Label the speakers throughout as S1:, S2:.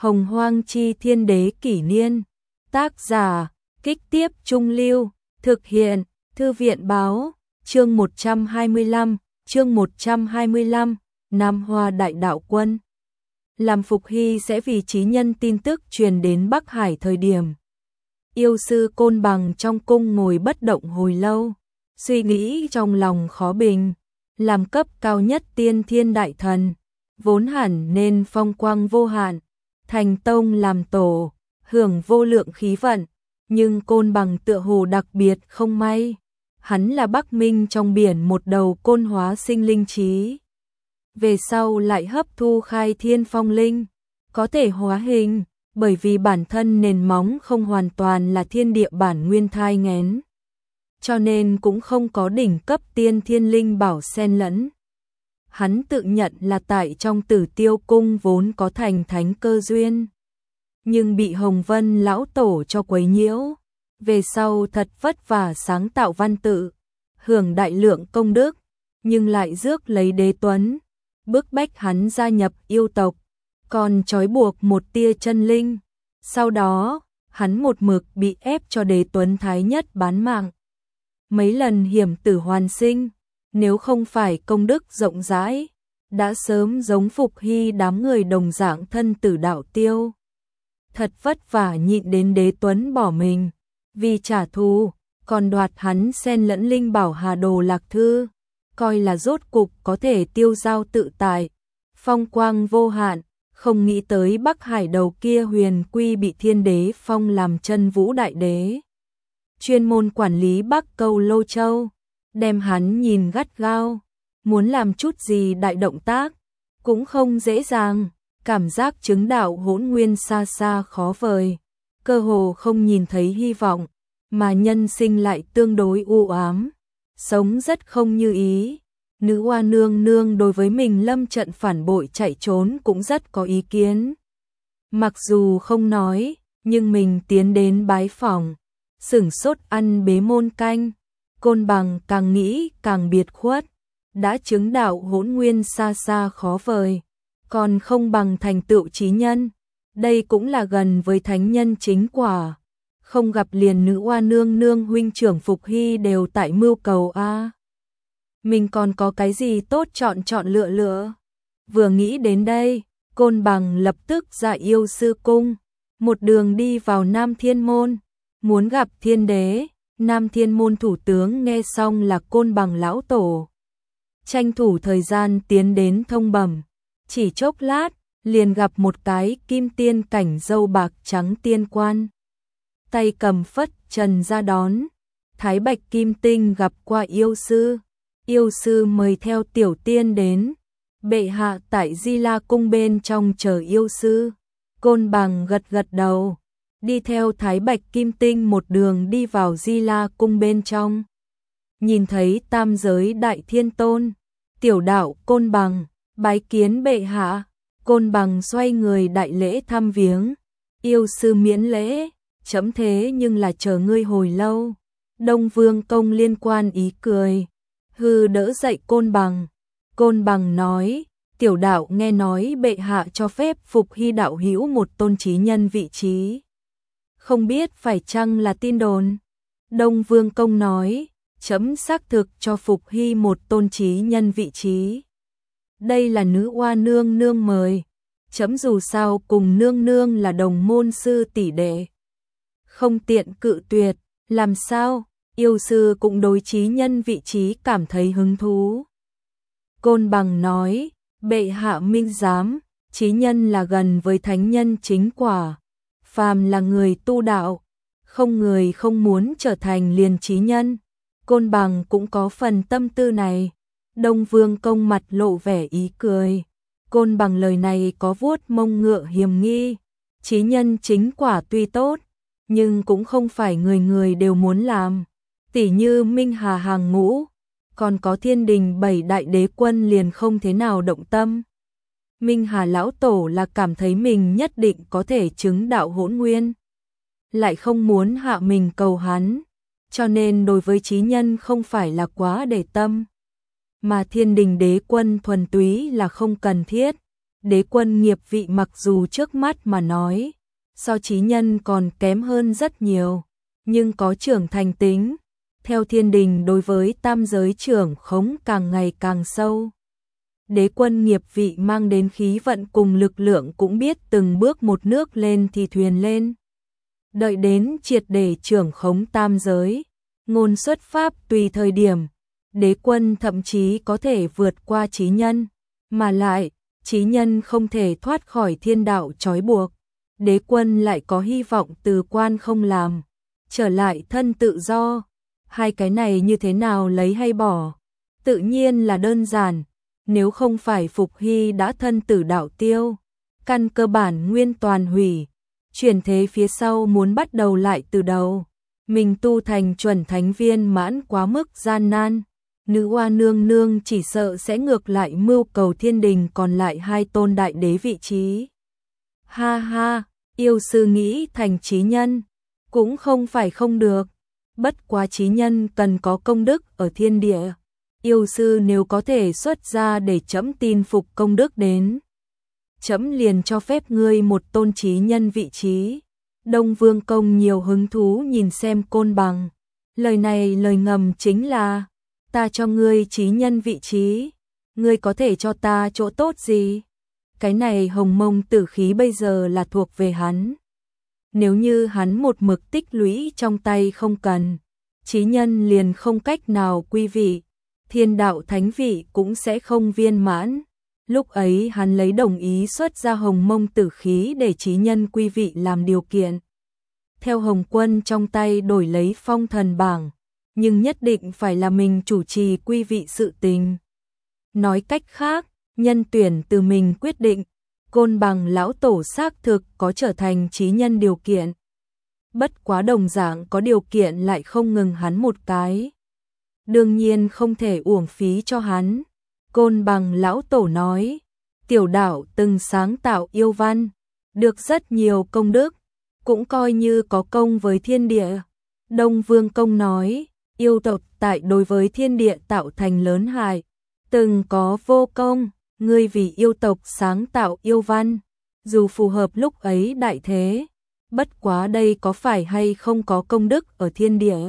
S1: Hồng Hoang Chi Thiên Đế Kỷ Niên. Tác giả, Kích Tiếp Trung Lưu. Thực hiện, Thư viện Báo. Chương 125, Nam Hoa Đại Đạo Quân. Làm Phục Hy sẽ vì chí nhân tin tức truyền đến Bắc Hải thời điểm. Yêu sư Côn Bằng trong cung ngồi bất động hồi lâu, suy nghĩ trong lòng khó bình. Làm cấp cao nhất tiên thiên đại thần, vốn hẳn nên phong quang vô hạn, thành tông làm tổ, hưởng vô lượng khí vận. Nhưng Côn Bằng tựa hồ đặc biệt không may. Hắn là Bắc Minh trong biển một đầu côn hóa sinh linh trí. Về sau lại hấp thu khai thiên phong linh, có thể hóa hình, bởi vì bản thân nền móng không hoàn toàn là thiên địa bản nguyên thai nghén. Cho nên cũng không có đỉnh cấp tiên thiên linh bảo xen lẫn. Hắn tự nhận là tại trong Tử Tiêu cung vốn có thành thánh cơ duyên, nhưng bị Hồng Vân lão tổ cho quấy nhiễu. Về sau thật vất vả sáng tạo văn tự, hưởng đại lượng công đức, nhưng lại rước lấy Đế Tuấn, bức bách hắn gia nhập yêu tộc, còn trói buộc một tia chân linh. Sau đó, hắn một mực bị ép cho Đế Tuấn thái nhất bán mạng. Mấy lần hiểm tử hoàn sinh, nếu không phải công đức rộng rãi, đã sớm giống Phục Hy đám người đồng dạng thân tử đạo tiêu. Thật vất vả nhịn đến Đế Tuấn bỏ mình, vì trả thù, còn đoạt hắn xen lẫn linh bảo Hà Đồ Lạc Thư, coi là rốt cục có thể tiêu dao tự tại, phong quang vô hạn. Không nghĩ tới Bắc Hải đầu kia Huyền Quy bị Thiên Đế phong làm Chân Vũ Đại Đế, chuyên môn quản lý Bắc Câu Lô Châu, đem hắn nhìn gắt gao, muốn làm chút gì đại động tác cũng không dễ dàng. Cảm giác chứng đạo hỗn nguyên xa xa khó vời, cơ hồ không nhìn thấy hy vọng, mà nhân sinh lại tương đối u ám, sống rất không như ý. Nữ Hoa nương nương đối với mình lâm trận phản bội chạy trốn cũng rất có ý kiến. Mặc dù không nói, nhưng mình tiến đến bái phỏng, sửng sốt ăn bế môn canh. Côn Bằng càng nghĩ càng biệt khuất, đã chứng đạo hỗn nguyên xa xa khó vời, còn không bằng thành tựu chí nhân. Đây cũng là gần với thánh nhân chính quả. Không gặp liền Nữ Hoa nương nương huynh trưởng Phục Hy đều tại mưu cầu a. Mình còn có cái gì tốt chọn lựa. Vừa nghĩ đến đây, Côn Bằng lập tức ra yêu sư cung, một đường đi vào Nam Thiên Môn, muốn gặp Thiên Đế. Nam Thiên Môn thủ tướng nghe xong là Côn Bằng lão tổ, tranh thủ thời gian tiến đến thông bẩm. Chỉ chốc lát, liền gặp một cái kim tiên cảnh râu bạc trắng tiên quan, tay cầm phất trần ra đón. Thái Bạch Kim Tinh gặp qua yêu sư mời theo tiểu tiên đến, bệ hạ tại Di La cung bên trong chờ yêu sư. Côn Bằng gật gật đầu, đi theo Thái Bạch Kim Tinh một đường đi vào Di La cung bên trong. Nhìn thấy tam giới đại thiên tôn, tiểu đạo Côn Bằng, bái kiến bệ hạ. Côn Bằng xoay người đại lễ thăm viếng. Yêu sư miễn lễ, chấm thế nhưng là chờ ngươi hồi lâu. Đông Vương Công liên quan ý cười, hư đỡ dậy Côn Bằng. Côn Bằng nói, tiểu đạo nghe nói bệ hạ cho phép Phục Hy đạo hữu một tôn chí nhân vị trí, không biết phải chăng là tin đồn. Đông Vương Công nói, chấm xác thực cho Phục Hy một tôn chí nhân vị trí. Đây là Nữ Hoa nương nương mời, chấm dù sao cùng nương nương là đồng môn sư tỷ đệ, không tiện cự tuyệt. Làm sao? Yêu sư cũng đối chí nhân vị trí cảm thấy hứng thú. Côn Bằng nói, bệ hạ minh giám, chí nhân là gần với thánh nhân chính quả, phàm là người tu đạo, không người không muốn trở thành liền chí nhân. Côn Bằng cũng có phần tâm tư này. Đông Vương Công mặt lộ vẻ ý cười. Côn Bằng lời này có vuốt mông ngựa hiềm nghi. Chí nhân chính quả tuy tốt, nhưng cũng không phải người người đều muốn làm. Tỷ như Minh Hà hàng ngũ, còn có Thiên Đình 7 đại đế quân liền không thế nào động tâm. Minh Hà lão tổ là cảm thấy mình nhất định có thể chứng đạo hỗn nguyên, lại không muốn hạ mình cầu hắn, cho nên đối với chí nhân không phải là quá để tâm. Mà Thiên Đình đế quân thuần túy là không cần thiết. Đế quân nghiệp vị mặc dù trước mắt mà nói, so chí nhân còn kém hơn rất nhiều, nhưng có trưởng thành tính. Theo thiên đình đối với tam giới trưởng khống càng ngày càng sâu. Đế quân nghiệp vị mang đến khí vận cùng lực lượng cũng biết từng bước một nước lên thì thuyền lên. Đợi đến triệt để trưởng khống tam giới, ngôn xuất pháp tùy thời điểm, đế quân thậm chí có thể vượt qua chí nhân, mà lại, chí nhân không thể thoát khỏi thiên đạo trói buộc. Đế quân lại có hy vọng từ quan không làm, trở lại thân tự do. Hai cái này như thế nào lấy hay bỏ? Tự nhiên là đơn giản, nếu không phải Phục Hy đã thân tử đạo tiêu, căn cơ bản nguyên toàn hủy, chuyển thế phía sau muốn bắt đầu lại từ đầu, mình tu thành chuẩn thánh viên mãn quá mức gian nan, nữ oa nương nương chỉ sợ sẽ ngược lại mưu cầu thiên đình còn lại hai tôn đại đế vị trí. Ha ha, yêu sư nghĩ thành chí nhân, cũng không phải không được. Bất quá chí nhân cần có công đức ở thiên địa, yêu sư nếu có thể xuất ra để trẫm tin phục công đức đến, trẫm liền cho phép ngươi một tôn chí nhân vị trí. Đông Vương Công nhiều hứng thú nhìn xem Côn Bằng, lời này lời ngầm chính là, ta cho ngươi chí nhân vị trí, ngươi có thể cho ta chỗ tốt gì? Cái này hồng mông tử khí bây giờ là thuộc về hắn. Nếu như hắn một mực tích lũy trong tay không cần, chí nhân liền không cách nào quy vị, thiên đạo thánh vị cũng sẽ không viên mãn. Lúc ấy hắn lấy đồng ý xuất ra hồng mông tử khí để chí nhân quy vị làm điều kiện. Theo Hồng Quân trong tay đổi lấy phong thần bảng, nhưng nhất định phải là mình chủ trì quy vị sự tình. Nói cách khác, nhân tuyển từ mình quyết định. Côn Bằng lão tổ xác thực có trở thành chí nhân điều kiện. Bất quá đồng dạng có điều kiện lại không ngừng hắn một cái. Đương nhiên không thể uổng phí cho hắn. Côn Bằng lão tổ nói, tiểu đạo từng sáng tạo yêu văn, được rất nhiều công đức, cũng coi như có công với thiên địa. Đông Vương Công nói, yêu tộc tại đối với thiên địa tạo thành lớn hại, từng có vô công. Ngươi vì yêu tộc sáng tạo yêu văn, dù phù hợp lúc ấy đại thế, bất quá đây có phải hay không có công đức ở thiên địa.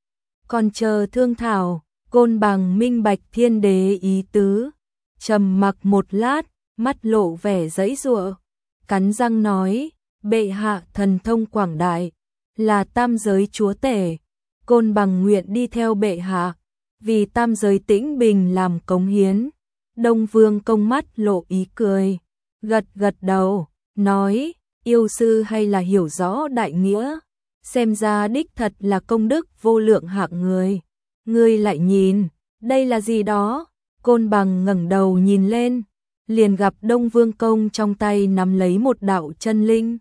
S1: Còn chờ thương thảo, Côn Bằng minh bạch thiên đế ý tứ, trầm mặc một lát, mắt lộ vẻ giãy giụa, cắn răng nói, bệ hạ thần thông quảng đại, là tam giới chúa tể, Côn Bằng nguyện đi theo bệ hạ, vì tam giới tĩnh bình làm cống hiến. Đông Vương Công mắt lộ ý cười, gật gật đầu, nói, yêu sư hay là hiểu rõ đại nghĩa, xem ra đích thật là công đức vô lượng hạng người. Ngươi lại nhìn, đây là gì đó? Côn Bằng ngẩng đầu nhìn lên, liền gặp Đông Vương Công trong tay nắm lấy một đạo chân linh.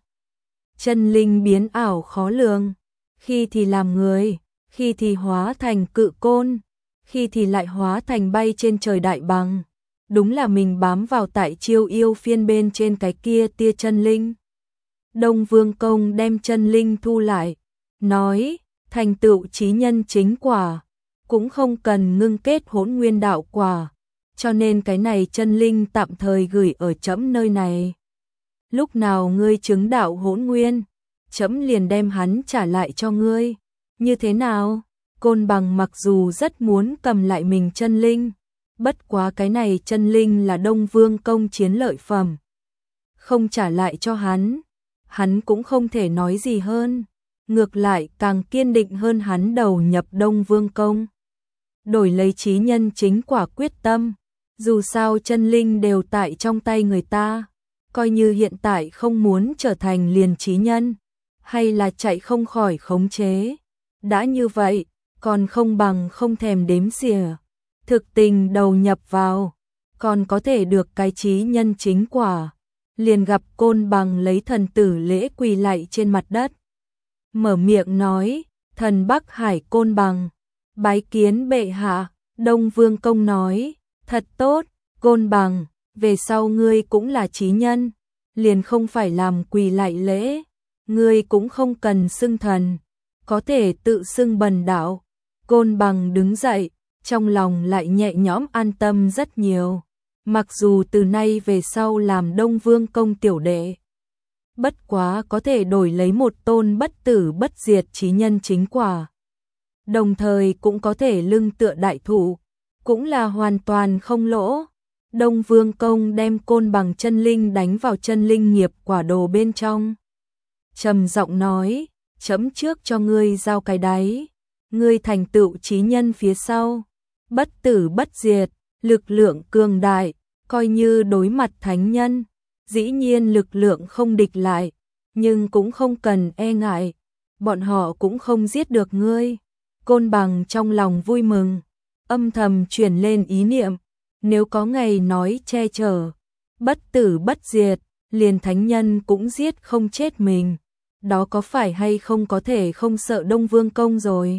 S1: Chân linh biến ảo khó lường, khi thì làm người, khi thì hóa thành cự côn, khi thì lại hóa thành bay trên trời đại bằng. Đúng là mình bám vào tại Chiêu Yêu phiên bên trên cái kia tia chân linh. Đông Vương Công đem chân linh thu lại, nói, thành tựu chí nhân chính quả, cũng không cần ngưng kết hỗn nguyên đạo quả, cho nên cái này chân linh tạm thời gửi ở trẫm nơi này. Lúc nào ngươi chứng đạo hỗn nguyên, trẫm liền đem hắn trả lại cho ngươi. Như thế nào? Côn Bằng mặc dù rất muốn cầm lại mình chân linh, bất quá cái này chân linh là Đông Vương Công chiến lợi phẩm, không trả lại cho hắn cũng không thể nói gì hơn, ngược lại càng kiên định hơn hắn đầu nhập Đông Vương Công, đổi lấy chí nhân chính quả quyết tâm. Dù sao chân linh đều tại trong tay người ta, coi như hiện tại không muốn trở thành liền chí nhân, hay là chạy không khỏi khống chế. Đã như vậy, còn không bằng không thèm đếm xỉa, thực tình đầu nhập vào, còn có thể được cái chí nhân chính quả. Liền gặp Côn Bằng lấy thần tử lễ quỳ lạy trên mặt đất, mở miệng nói, thần Bắc Hải Côn Bằng, bái kiến bệ hạ. Đông Vương Công nói, thật tốt, Côn Bằng, về sau ngươi cũng là chí nhân, liền không phải làm quỳ lạy lễ, ngươi cũng không cần xưng thần, có thể tự xưng bần đạo. Côn Bằng đứng dậy, trong lòng lại nhẹ nhõm an tâm rất nhiều. mặc dù từ nay về sau làm Đông Vương công tiểu đệ. Bất quá có thể đổi lấy một tôn bất tử bất diệt chí nhân chính quả. Đồng thời cũng có thể lưng tựa đại thụ, cũng là hoàn toàn không lỗ. Đông Vương công đem côn bằng chân linh đánh vào chân linh nghiệp quả đồ bên trong. Trầm giọng nói, chấm trước cho ngươi giao cái đáy, ngươi thành tựu chí nhân phía sau, bất tử bất diệt, lực lượng cường đại, coi như đối mặt thánh nhân, dĩ nhiên lực lượng không địch lại, nhưng cũng không cần e ngại, bọn họ cũng không giết được ngươi. Côn bằng trong lòng vui mừng, âm thầm chuyển lên ý niệm, nếu có ngày nói che chở, bất tử bất diệt, liền thánh nhân cũng giết không chết mình, đó có phải hay không có thể không sợ Đông Vương công rồi.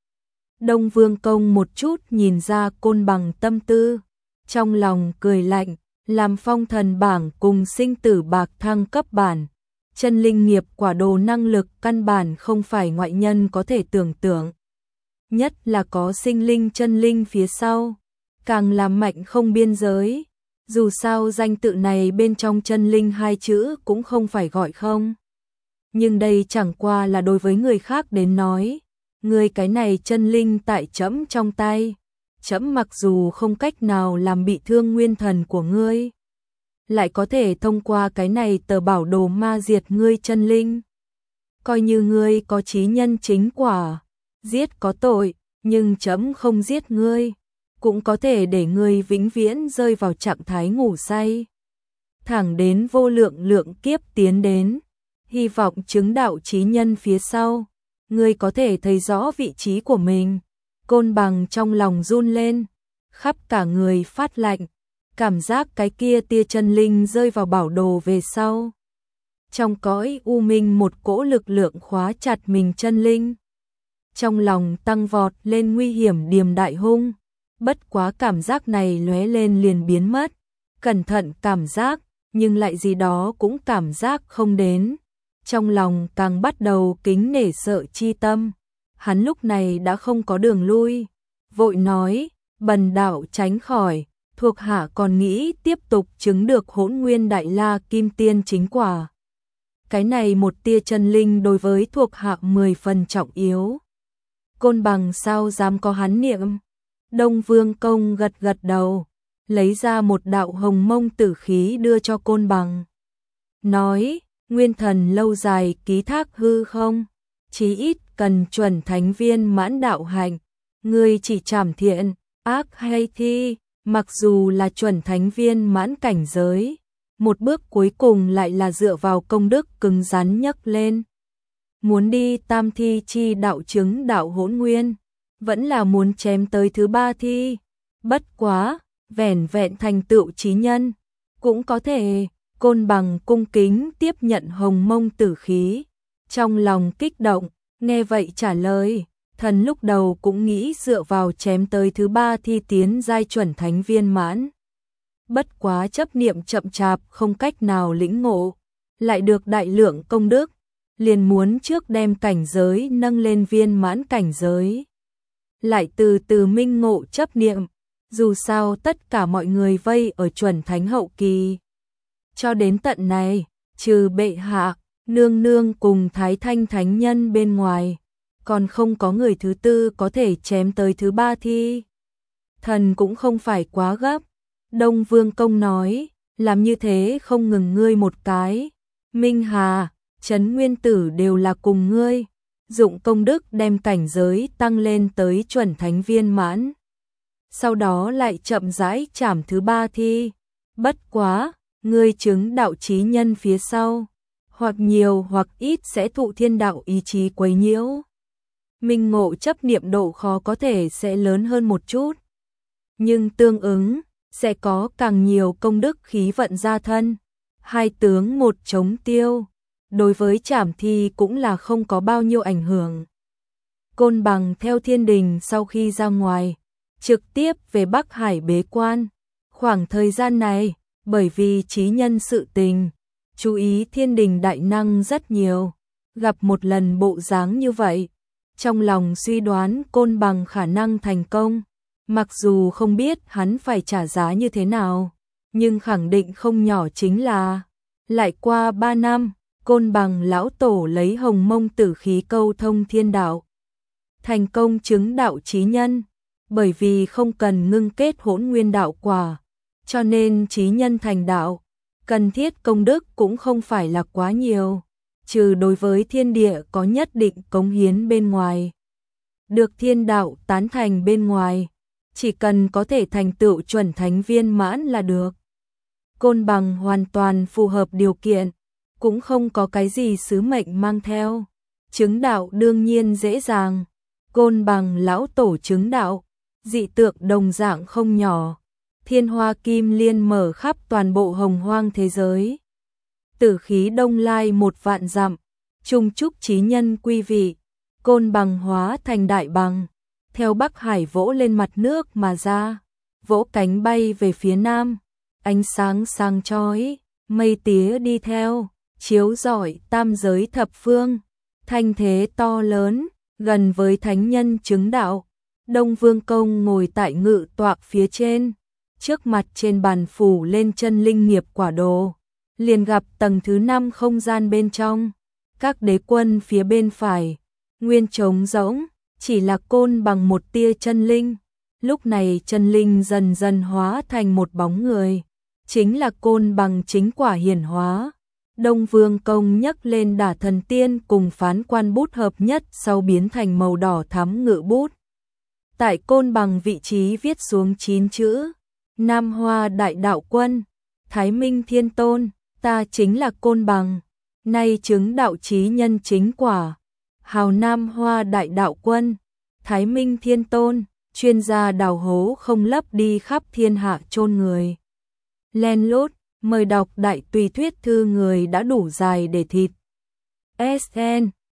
S1: Đông Vương công một chút nhìn ra côn bằng tâm tư, trong lòng cười lạnh, làm phong thần bảng cùng sinh tử bạc thăng cấp bản, chân linh nghiệp quả đồ năng lực căn bản không phải ngoại nhân có thể tưởng tượng. Nhất là có sinh linh chân linh phía sau, càng làm mạnh không biên giới, dù sao danh tự này bên trong chân linh hai chữ cũng không phải gọi không. Nhưng đây chẳng qua là đối với người khác đến nói, người cái này chân linh tại trẫm trong tay, trẫm mặc dù không cách nào làm bị thương nguyên thần của ngươi, lại có thể thông qua cái này tờ bảo đồ ma diệt ngươi chân linh. Coi như ngươi có chí nhân chính quả, giết có tội, nhưng trẫm không giết ngươi, cũng có thể để ngươi vĩnh viễn rơi vào trạng thái ngủ say, thẳng đến vô lượng lượng kiếp tiến đến, hy vọng chứng đạo chí nhân phía sau, ngươi có thể thấy rõ vị trí của mình. Côn bằng trong lòng run lên, khắp cả người phát lạnh, cảm giác cái kia tia chân linh rơi vào bảo đồ về sau. Trong cõi u minh một cỗ lực lượng khóa chặt mình chân linh. Trong lòng tăng vọt lên nguy hiểm điềm đại hung, bất quá cảm giác này lóe lên liền biến mất, cẩn thận cảm giác, nhưng lại gì đó cũng cảm giác không đến. Trong lòng càng bắt đầu kính nể sợ chi tâm, hắn lúc này đã không có đường lui, vội nói, bần đạo tránh khỏi, thuộc hạ còn nghĩ tiếp tục chứng được Hỗn Nguyên Đại La Kim Tiên chính quả. Cái này một tia chân linh đối với thuộc hạ 10 phần trọng yếu. Côn bằng sao dám có hắn niệm? Đông Vương công gật gật đầu, lấy ra một đạo hồng mông tử khí đưa cho côn bằng. Nói, nguyên thần lâu dài ký thác hư không, chí ít cần chuẩn thánh viên mãn đạo hạnh, ngươi chỉ trảm thiện, ác hay thi, mặc dù là chuẩn thánh viên mãn cảnh giới, một bước cuối cùng lại là dựa vào công đức cứng rắn nhấc lên. Muốn đi tam thi chi đạo chứng đạo hỗn nguyên, vẫn là muốn chém tới thứ ba thi, bất quá, vẻn vẹn thành tựu chí nhân, cũng có thể. Côn bằng cung kính tiếp nhận hồng mông tử khí, trong lòng kích động, nghe vậy trả lời, thần lúc đầu cũng nghĩ dựa vào chém tới thứ ba thi tiến giai chuẩn thánh viên mãn. Bất quá chấp niệm chậm chạp không cách nào lĩnh ngộ, lại được đại lượng công đức, liền muốn trước đem cảnh giới nâng lên viên mãn cảnh giới. Lại từ từ minh ngộ chấp niệm, dù sao tất cả mọi người vây ở chuẩn thánh hậu kỳ. Cho đến tận này, trừ bệ hạ, nương nương cùng Thái Thanh thánh nhân bên ngoài, còn không có người thứ tư có thể chém tới thứ ba thi. Thần cũng không phải quá gấp. Đông Vương công nói, làm như thế không ngừng ngươi một cái. Minh Hà, Trấn Nguyên Tử đều là cùng ngươi, dụng công đức đem cảnh giới tăng lên tới chuẩn thánh viên mãn. Sau đó lại chậm rãi trảm thứ ba thi. Bất quá, ngươi chứng đạo chí nhân phía sau, hoặc nhiều hoặc ít sẽ thụ thiên đạo ý chí quấy nhiễu. Minh ngộ chấp niệm độ khó có thể sẽ lớn hơn một chút, nhưng tương ứng sẽ có càng nhiều công đức khí vận gia thân. Hai tướng một chống tiêu, đối với trảm thi cũng là không có bao nhiêu ảnh hưởng. Côn bằng theo thiên đình sau khi ra ngoài, trực tiếp về Bắc Hải bế quan. Khoảng thời gian này, bởi vì chí nhân sự tình, chú ý thiên đình đại năng rất nhiều, gặp một lần bộ dáng như vậy, trong lòng suy đoán côn bằng khả năng thành công, mặc dù không biết hắn phải trả giá như thế nào, nhưng khẳng định không nhỏ chính là lại qua 3 năm, Côn Bằng lão tổ lấy hồng mông tử khí câu thông thiên đạo, thành công chứng đạo chí nhân, bởi vì không cần ngưng kết hỗn nguyên đạo quả, cho nên chí nhân thành đạo, cần thiết công đức cũng không phải là quá nhiều, trừ đối với thiên địa có nhất định cống hiến bên ngoài. Được thiên đạo tán thành bên ngoài, chỉ cần có thể thành tựu chuẩn thánh viên mãn là được. Côn Bằng hoàn toàn phù hợp điều kiện, cũng không có cái gì sứ mệnh mang theo. Chứng đạo đương nhiên dễ dàng. Côn Bằng lão tổ chứng đạo, dị tượng đồng dạng không nhỏ. Thiên hoa kim liên mở khắp toàn bộ hồng hoang thế giới. Tử khí đông lai 1 vạn dặm, chung chúc chí nhân quy vị. Côn Bằng hóa thành đại bằng, theo Bắc Hải vỗ lên mặt nước mà ra, vỗ cánh bay về phía nam, ánh sáng sáng chói, mây tía đi theo, chiếu rọi tam giới thập phương, thanh thế to lớn, gần với thánh nhân chứng đạo. Đông Vương Công ngồi tại ngự tọa phía trên, trước mặt trên bàn phủ lên chân linh nghiệp quả đồ, liền gặp tầng thứ 5 không gian bên trong, các đế quân phía bên phải, nguyên trống rỗng, chỉ là Côn Bằng một tia chân linh. Lúc này chân linh dần dần hóa thành một bóng người, chính là Côn Bằng chính quả hiển hóa. Đông Vương Công nhấc lên Đả Thần Tiên cùng Phán Quan bút hợp nhất sau biến thành màu đỏ thắm ngự bút. Tại Côn Bằng vị trí viết xuống 9 chữ: Nam Hoa Đại Đạo Quân, Thái Minh Thiên Tôn, ta chính là Côn Bằng, nay chứng đạo chí nhân chính quả. Hào Nam Hoa Đại Đạo Quân, Thái Minh Thiên Tôn, chuyên gia đào hố không lấp đi khắp thiên hạ chôn người. Len lút, mời đọc đại tùy thuyết thư người đã đủ dài để thịt. SN